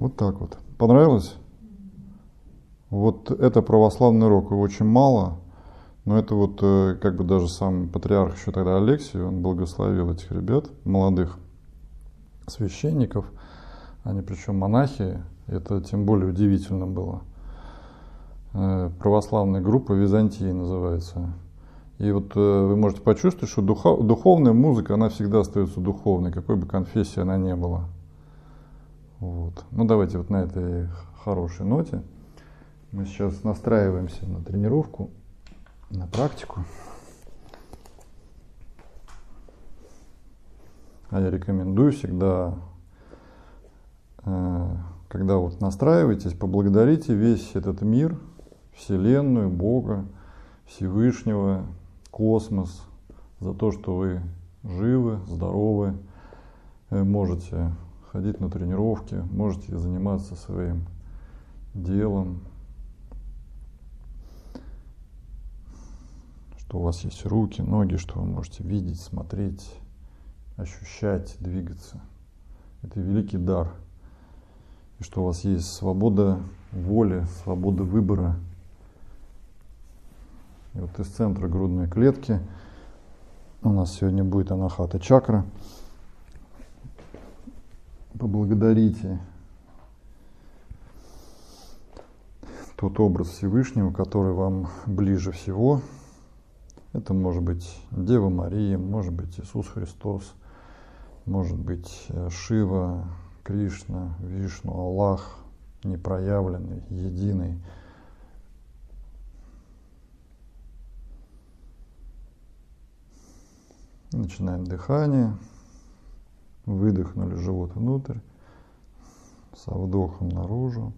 Вот так вот. Понравилось? Вот это православный рок, его очень мало, но это вот как бы даже сам патриарх еще тогда Алексий, он благословил этих ребят, молодых священников, они причем монахи, это тем более удивительно было. Православная группа Византии называется. И вот вы можете почувствовать, что духовная музыка, она всегда остается духовной, какой бы конфессии она ни была. Вот. Ну давайте вот на этой хорошей ноте мы сейчас настраиваемся на тренировку, на практику. А я рекомендую всегда, когда вот настраиваетесь, поблагодарите весь этот мир, Вселенную, Бога, Всевышнего, космос за то, что вы живы, здоровы, можете ходить на тренировки, можете заниматься своим делом, что у вас есть руки, ноги, что вы можете видеть, смотреть, ощущать, двигаться. Это великий дар. И что у вас есть свобода воли, свобода выбора. И вот из центра грудной клетки у нас сегодня будет анахата чакра. Поблагодарите тот образ Всевышнего, который вам ближе всего. Это может быть Дева Мария, может быть Иисус Христос, может быть Шива, Кришна, Вишну, Аллах, непроявленный, единый. Начинаем дыхание. Выдохнули живот внутрь, со вдохом наружу.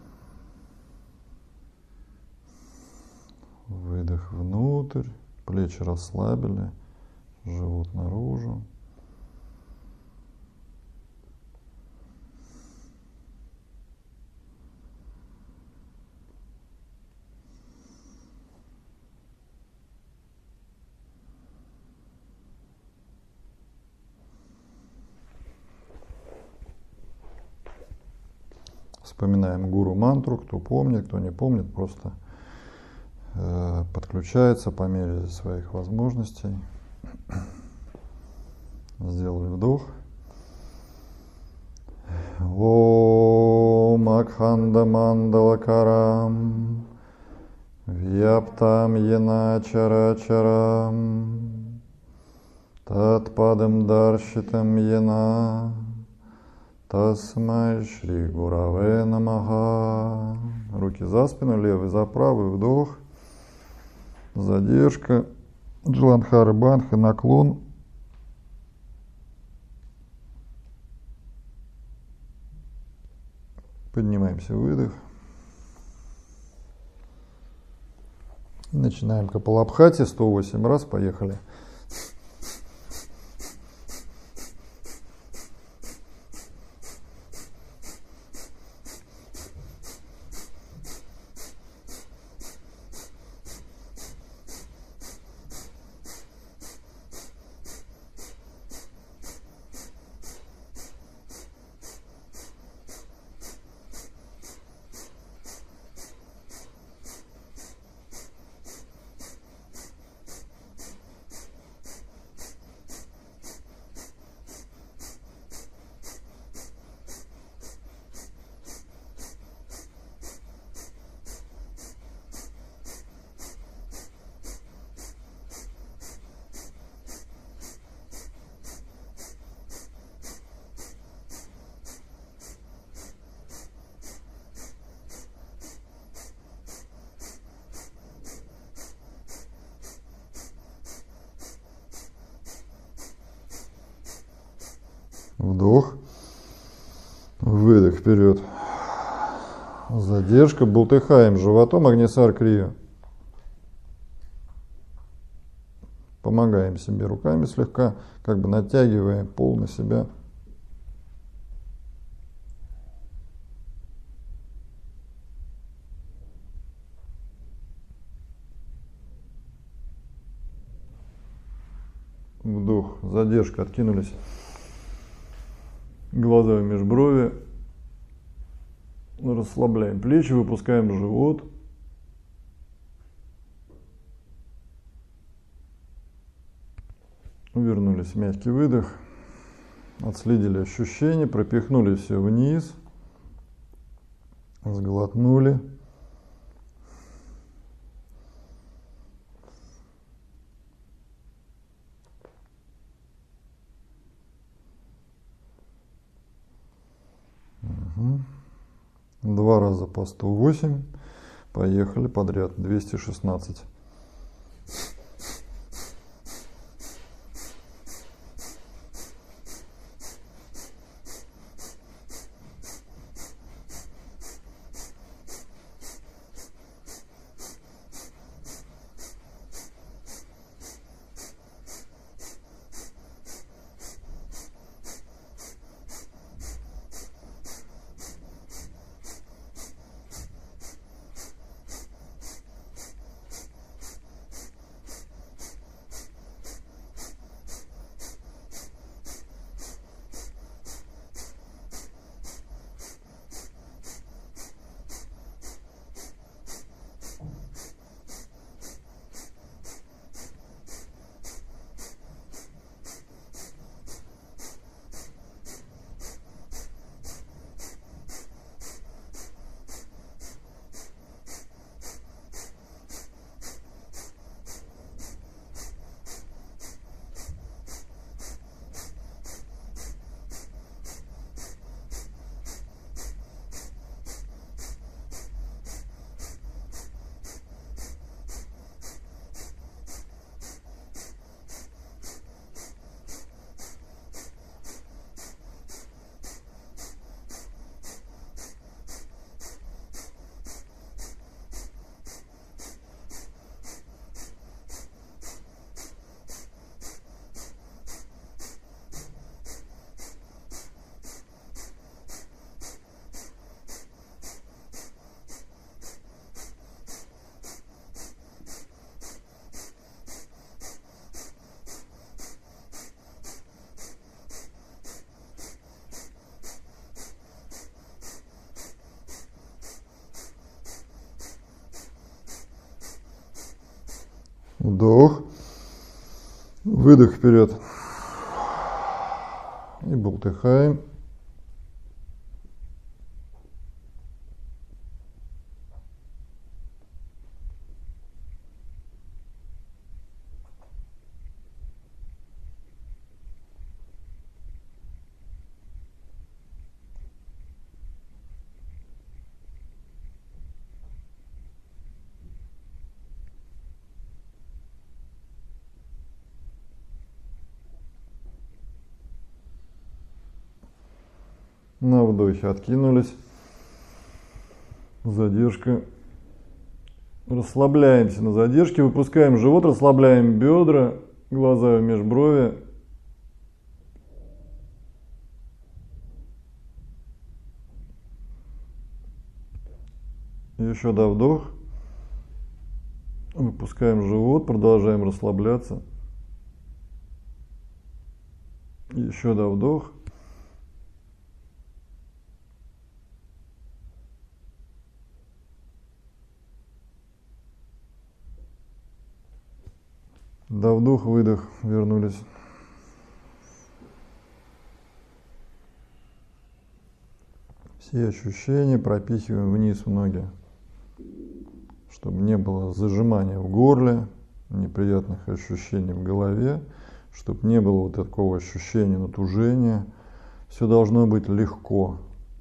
Выдох внутрь, плечи расслабили, живот наружу. Вспоминаем гуру-мантру, кто помнит, кто не помнит, просто подключается по мере своих возможностей. Сделали вдох. Ом Акханда Мандалакарам Вьяптам Йена Чарачарам Татпадам Даршитам Йена Тасмай Шри Гураве Намаха. Руки за спину, левый за правый, вдох. Задержка. Джаландхара Бандха, наклон. Поднимаемся, выдох. Начинаем Капалабхати, 108 раз, поехали. Вдох, выдох вперед. Задержка, бултыхаем животом, Агнисар Крия. Помогаем себе руками слегка, как бы натягивая пол на себя. Вдох, задержка, откинулись. Глаза в межброви. Расслабляем плечи, выпускаем живот. Вернулись в мягкий выдох. Отследили ощущения, пропихнули все вниз. Сглотнули. Угу. 2 раза по 108. Поехали подряд. 216. Вдох. Выдох вперед. И болтыхаем. На вдохе откинулись. Задержка. Расслабляемся на задержке, выпускаем живот, расслабляем бедра, глаза в межброви. Еще до вдох. Выпускаем живот, продолжаем расслабляться. Еще до вдох. До вдох, выдох, вернулись. Все ощущения пропихиваем вниз в ноги, чтобы не было зажимания в горле, неприятных ощущений в голове, чтобы не было вот такого ощущения натужения. Все должно быть легко.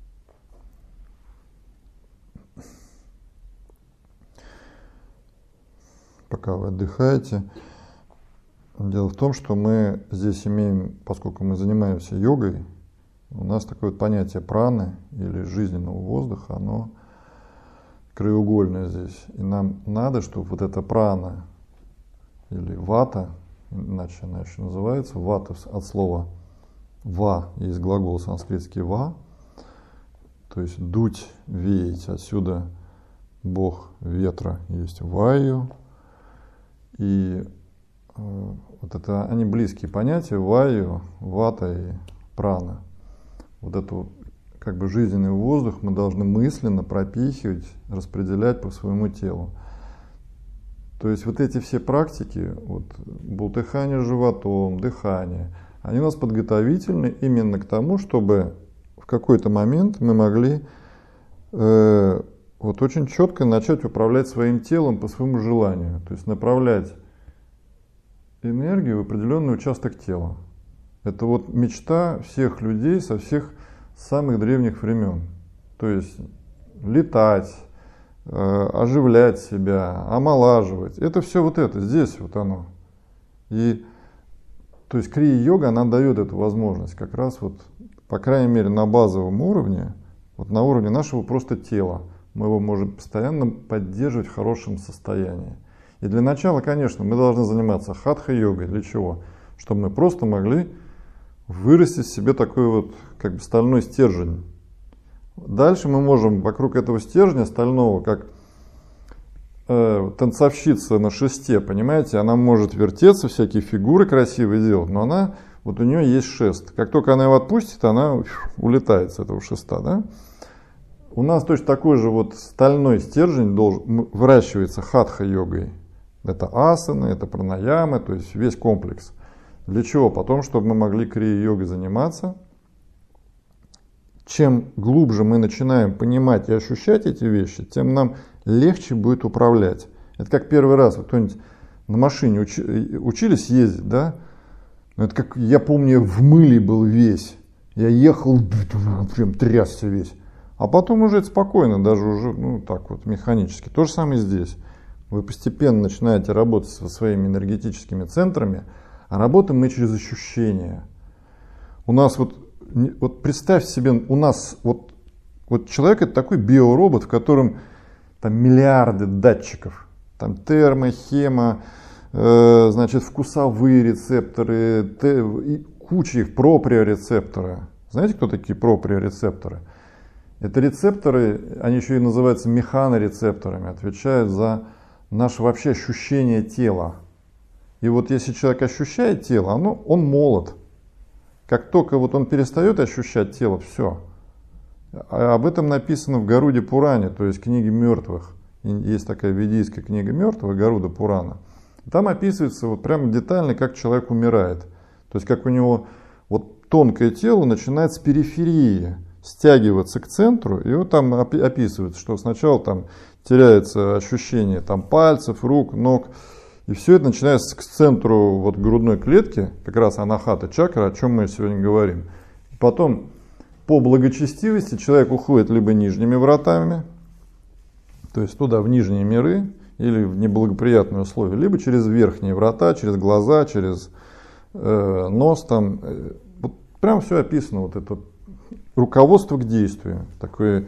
Пока вы отдыхаете. Дело в том, что мы здесь имеем, поскольку мы занимаемся йогой, у нас такое вот понятие праны или жизненного воздуха, оно краеугольное здесь. И нам надо, чтобы вот эта прана или вата, иначе она еще называется, вата от слова ва, есть глагол санскритский ва, то есть дуть, веять, отсюда бог ветра есть ваю, и вот это, они близкие понятия, ваю, вата и прана. Вот эту как бы жизненный воздух мы должны мысленно пропихивать, распределять по своему телу. То есть вот эти все практики, вот бултыхание животом, дыхание, они у нас подготовительны именно к тому, чтобы в какой-то момент мы могли вот очень четко начать управлять своим телом по своему желанию. То есть направлять энергию в определенный участок тела. Это вот мечта всех людей со всех самых древних времен. То есть летать, оживлять себя, омолаживать. Это все вот это, здесь вот оно. И то есть крия-йога, она дает эту возможность как раз вот, по крайней мере, на базовом уровне, вот на уровне нашего просто тела. Мы его можем постоянно поддерживать в хорошем состоянии. И для начала, конечно, мы должны заниматься хатха-йогой. Для чего? Чтобы мы просто могли вырастить в себе такой вот как бы стальной стержень. Дальше мы можем вокруг этого стержня стального, как танцовщица на шесте, понимаете, она может вертеться, всякие фигуры красивые делать, но она, вот у нее есть шест. Как только она его отпустит, она улетает с этого шеста, да? У нас точно такой же вот стальной стержень выращивается хатха-йогой. Это асаны, это пранаямы, то есть весь комплекс. Для чего? Потом, чтобы мы могли крия-йогой заниматься. Чем глубже мы начинаем понимать и ощущать эти вещи, тем нам легче будет управлять. Это как первый раз, вот кто-нибудь на машине учились ездить, да? Это как, я помню, в мыле был весь. Я ехал, прям трясся весь. А потом уже это спокойно, даже уже, ну, так вот, механически. То же самое здесь. Вы постепенно начинаете работать со своими энергетическими центрами, а работаем мы через ощущения. У нас вот представь себе, у нас вот человек это такой биоробот, в котором там миллиарды датчиков. Там термо, хемо, значит, вкусовые рецепторы, и куча их, проприорецепторы. Знаете, кто такие проприорецепторы? Это рецепторы, они еще и называются механорецепторами, отвечают за наше вообще ощущение тела. И вот если человек ощущает тело, он молод. Как только вот он перестает ощущать тело, все. Об этом написано в Гаруде Пуране, то есть книге мертвых. Есть такая ведийская книга мертвых, Гаруда Пурана. Там описывается вот прямо детально, как человек умирает. То есть как у него вот тонкое тело начинает с периферии стягиваться к центру, и вот там описывается, что сначала там теряется ощущение там, пальцев, рук, ног, и все это начинается к центру вот, грудной клетки, как раз анахата чакра, о чем мы сегодня говорим. Потом по благочестивости человек уходит либо нижними вратами, то есть туда, в нижние миры, или в неблагоприятные условия, либо через верхние врата, через глаза, через нос. Там, вот прям все описано, вот это руководство к действию, такое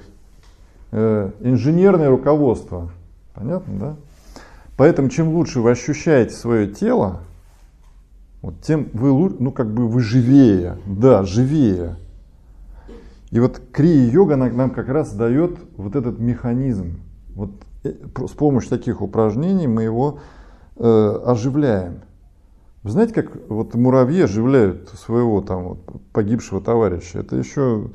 инженерное руководство. Понятно, да? Поэтому чем лучше вы ощущаете свое тело, вот, тем вы живее. Да, живее. И вот крия-йога нам как раз дает вот этот механизм. Вот с помощью таких упражнений мы его оживляем. Вы знаете, как вот муравьи оживляют своего там вот, погибшего товарища? Это еще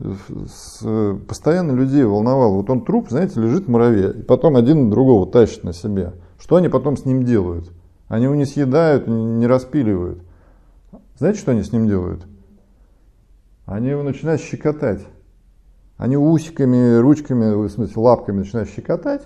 постоянно людей волновало. Вот он труп, знаете, лежит муравей, и потом один другого тащит на себе. Что они потом с ним делают? Они его не съедают, не распиливают. Знаете, что они с ним делают? Они его начинают щекотать. Они усиками, ручками, в смысле лапками начинают щекотать.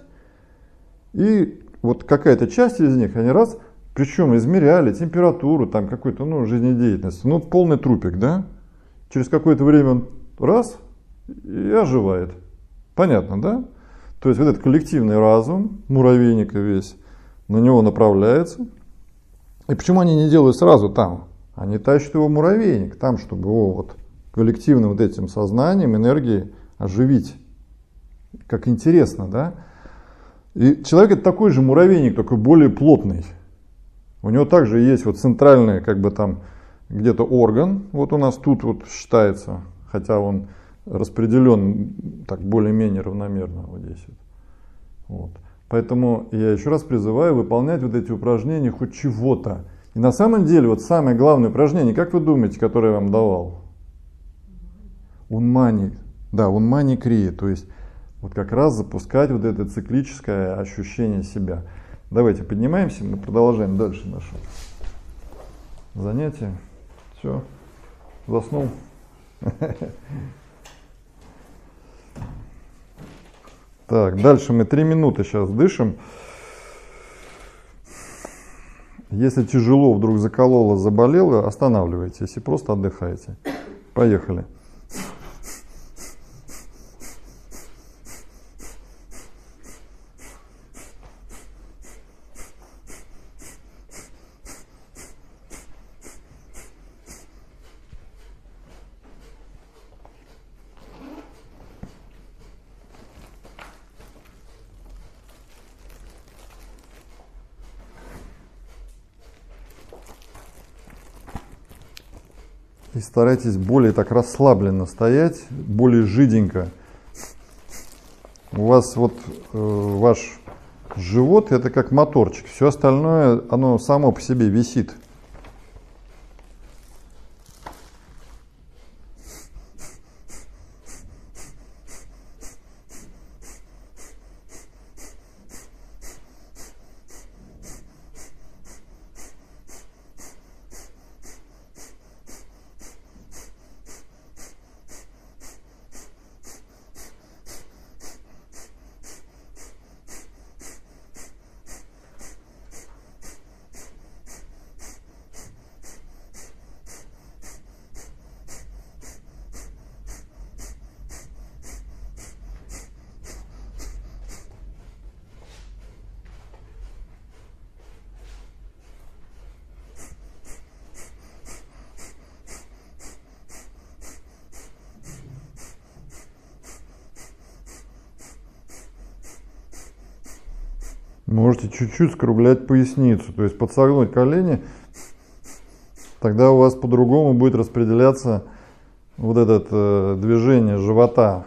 И вот какая-то часть из них, они раз, причем измеряли температуру, там какой-то, жизнедеятельность. Полный трупик, да? Через какое-то время он раз и оживает. Понятно, да? То есть вот этот коллективный разум, муравейника весь, на него направляется. И почему они не делают сразу там? Они тащат его в муравейник, там, чтобы его вот коллективным вот этим сознанием, энергией оживить. Как интересно, да? И человек это такой же муравейник, только более плотный. У него также есть вот центральный, как бы там, где-то орган, вот у нас тут вот считается, хотя он распределен так более-менее равномерно вот здесь вот. Поэтому я еще раз призываю выполнять вот эти упражнения хоть чего-то. И на самом деле вот самое главное упражнение, как вы думаете, которое я вам давал? Унмани. Да, он маникрия, то есть вот как раз запускать вот это циклическое ощущение себя. Давайте поднимаемся, мы продолжаем дальше наше занятие. Все, заснул. Так, дальше мы 3 минуты сейчас дышим. Если тяжело, вдруг закололо, заболело, останавливайтесь и просто отдыхайте. Поехали. И старайтесь более так расслабленно стоять, более жиденько. У вас вот ваш живот это как моторчик, все остальное оно само по себе висит. Можете чуть-чуть скруглять поясницу, то есть подсогнуть колени, тогда у вас по-другому будет распределяться вот это движение живота.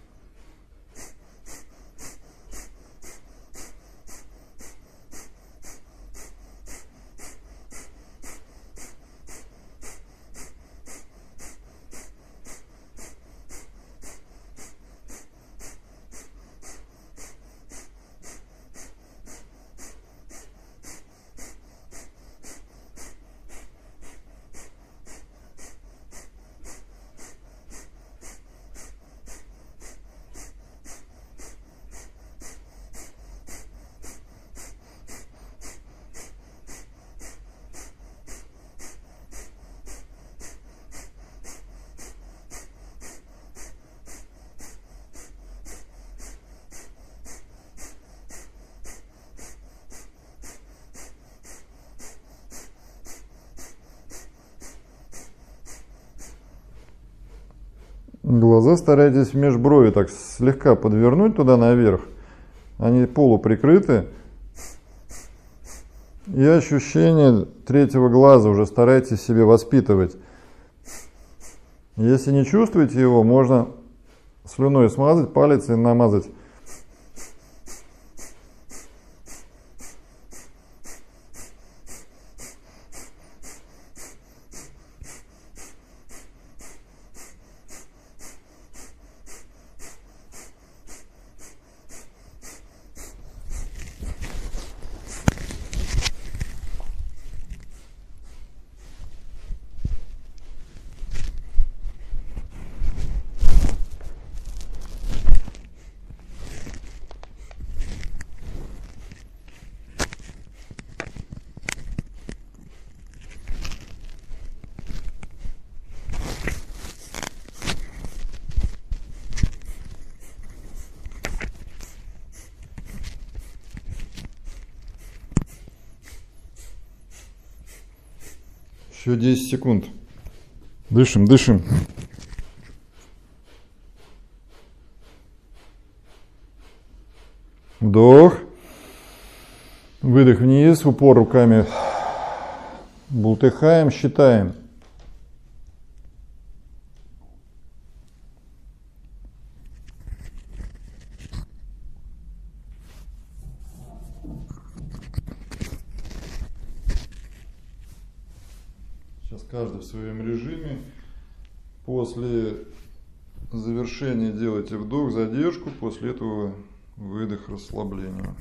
Глаза старайтесь в межброви так слегка подвернуть туда наверх. Они полуприкрыты. И ощущение третьего глаза уже старайтесь себе воспитывать. Если не чувствуете его, можно слюной смазать палец и намазать. Еще 10 секунд. Дышим, дышим. Вдох. Выдох вниз, упор руками. Бултыхаем, считаем. Сейчас каждый в своем режиме. После завершение делайте вдох, задержку, после этого выдох, расслабление.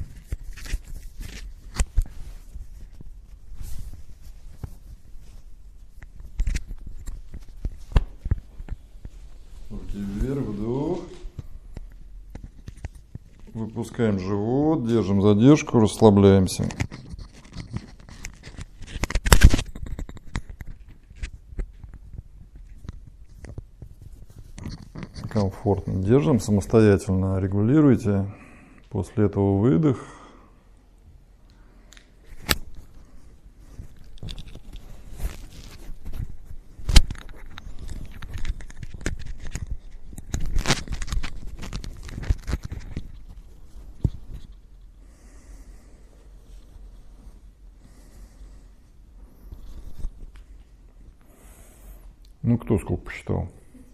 Руки вверх, вдох. Выпускаем живот, держим задержку, расслабляемся. Комфортно держим, самостоятельно регулируйте. После этого выдох. Ну, кто сколько посчитал?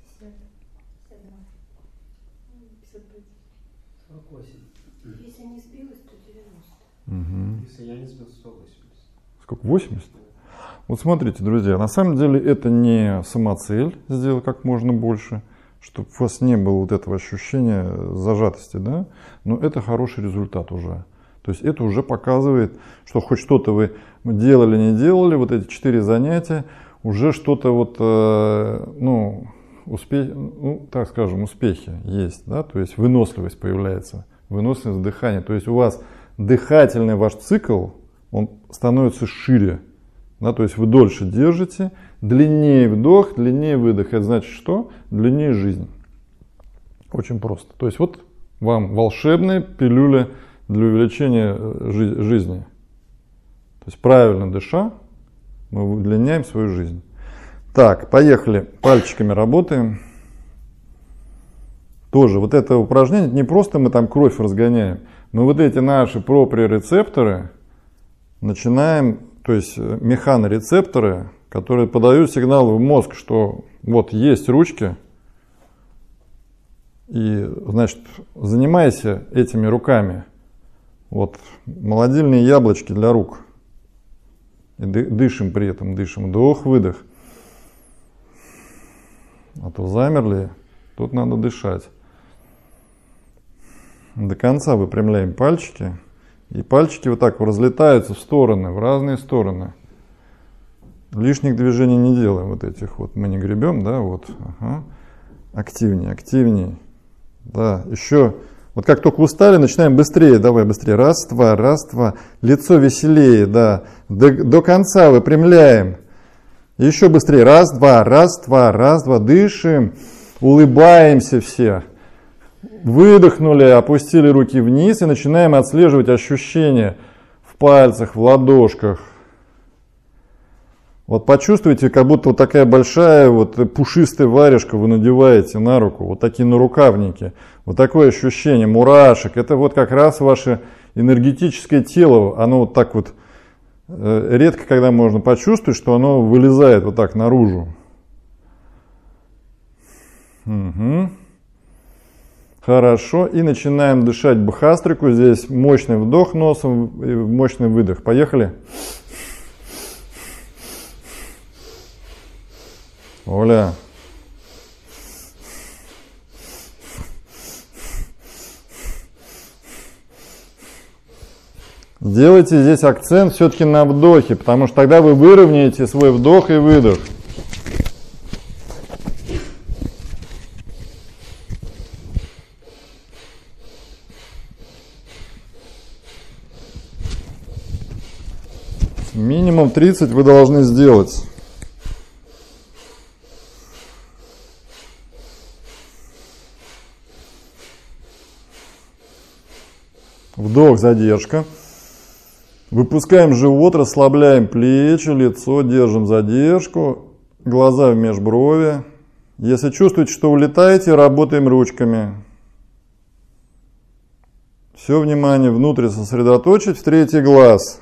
48. Если не сбилась, то 90. Угу. Если я не сбил, 180. Сколько? 80? Вот смотрите, друзья, на самом деле это не самоцель сделать как можно больше, чтобы у вас не было вот этого ощущения зажатости, да? Но это хороший результат уже. То есть это уже показывает, что хоть что-то вы делали, не делали, вот эти 4 занятия, уже что-то вот, так скажем, успехи есть, да, то есть выносливость появляется, выносливость дыхания, то есть у вас дыхательный ваш цикл, он становится шире, да, то есть вы дольше держите, длиннее вдох, длиннее выдох, это значит что? Длиннее жизнь. Очень просто. То есть вот вам волшебная пилюля для увеличения жизни. То есть правильно дыша, мы удлиняем свою жизнь. Так, поехали. Пальчиками работаем. Тоже вот это упражнение, не просто мы там кровь разгоняем, но вот эти наши проприорецепторы начинаем, то есть механорецепторы, которые подают сигнал в мозг, что вот есть ручки, и, значит, занимайся этими руками. Вот молодильные яблочки для рук. И дышим при этом, дышим. Вдох, выдох. А то замерли, тут надо дышать. До конца выпрямляем пальчики. И пальчики вот так разлетаются в стороны, в разные стороны. Лишних движений не делаем вот этих вот. Мы не гребем, да, вот. Ага. Активнее, активнее. Да, еще. Вот как только устали, начинаем быстрее. Давай быстрее. Раз, два, раз, два. Лицо веселее, да. До конца выпрямляем. Еще быстрее. Раз, два, раз, два, раз, два. Дышим. Улыбаемся все. Выдохнули, опустили руки вниз и начинаем отслеживать ощущения в пальцах, в ладошках. Вот почувствуйте, как будто вот такая большая вот пушистая варежка вы надеваете на руку, вот такие нарукавники, вот такое ощущение мурашек, это вот как раз ваше энергетическое тело, оно вот так вот, редко когда можно почувствовать, что оно вылезает вот так наружу. Угу. Хорошо, и начинаем дышать бхастрику, здесь мощный вдох носом и мощный выдох, поехали. Оля. Сделайте здесь акцент все-таки на вдохе, потому что тогда вы выровняете свой вдох и выдох. Минимум 30 вы должны сделать. Вдох, задержка. Выпускаем живот, расслабляем плечи, лицо, держим задержку, глаза в межброви. Если чувствуете, что улетаете, работаем ручками. Все внимание внутрь сосредоточить в третий глаз.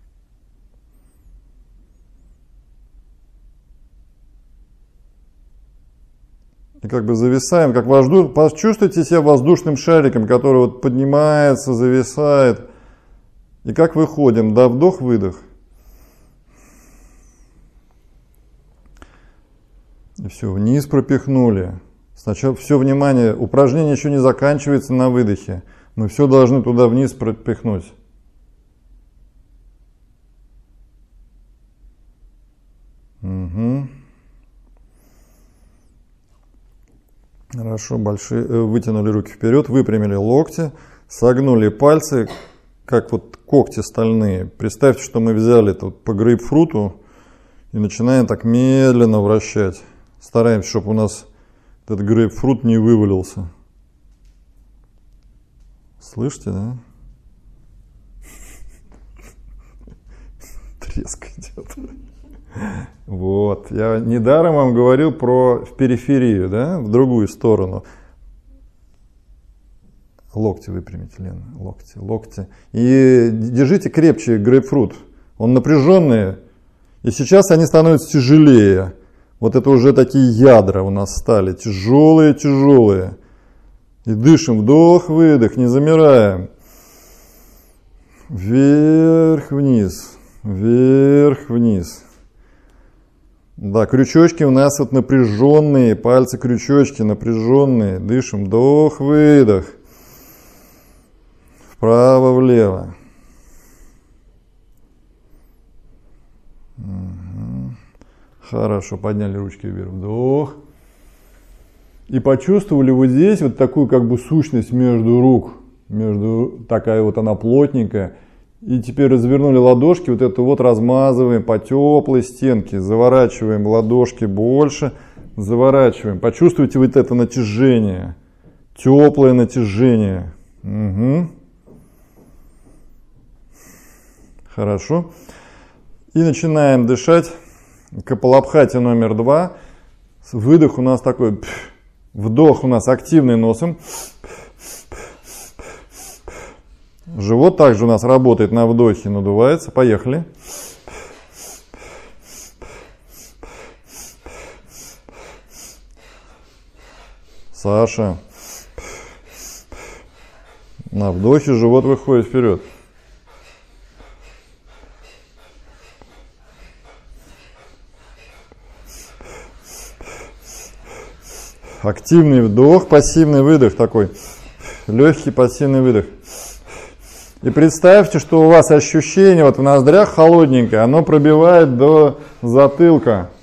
И как бы зависаем, как почувствуйте себя воздушным шариком, который вот поднимается, зависает. И как выходим, да, вдох-выдох. И все, вниз пропихнули. Сначала все внимание, упражнение еще не заканчивается на выдохе. Мы все должны туда вниз пропихнуть. Угу. Хорошо, вытянули руки вперед, выпрямили локти, согнули пальцы, как вот когти стальные. Представьте, что мы взяли тут по грейпфруту и начинаем так медленно вращать. Стараемся, чтобы у нас этот грейпфрут не вывалился. Слышите, да? Треск идет. Вот. Я недаром вам говорил про в периферию, да, в другую сторону. Локти выпрямите, Лена, локти. И держите крепче грейпфрут. Он напряженный, и сейчас они становятся тяжелее. Вот это уже такие ядра у нас стали, тяжелые. И дышим, вдох-выдох, не замираем. Вверх-вниз, вверх-вниз. Да, крючочки у нас вот напряженные, пальцы-крючочки напряженные. Дышим, вдох-выдох. Вправо-влево. Угу. Хорошо, подняли ручки вверх, вдох. И почувствовали вот здесь вот такую как бы сущность между рук. Такая вот она плотненькая. И теперь развернули ладошки, вот это вот размазываем по теплой стенке, заворачиваем ладошки больше, заворачиваем. Почувствуйте вот это натяжение, теплое натяжение. Угу. Хорошо. И начинаем дышать. Капалабхати номер 2. Выдох у нас такой, вдох у нас активный носом. Живот также у нас работает на вдохе, надувается. Поехали. Саша. На вдохе живот выходит вперед. Активный вдох, пассивный выдох такой. Легкий пассивный выдох. И представьте, что у вас ощущение вот в ноздрях холодненькое, оно пробивает до затылка.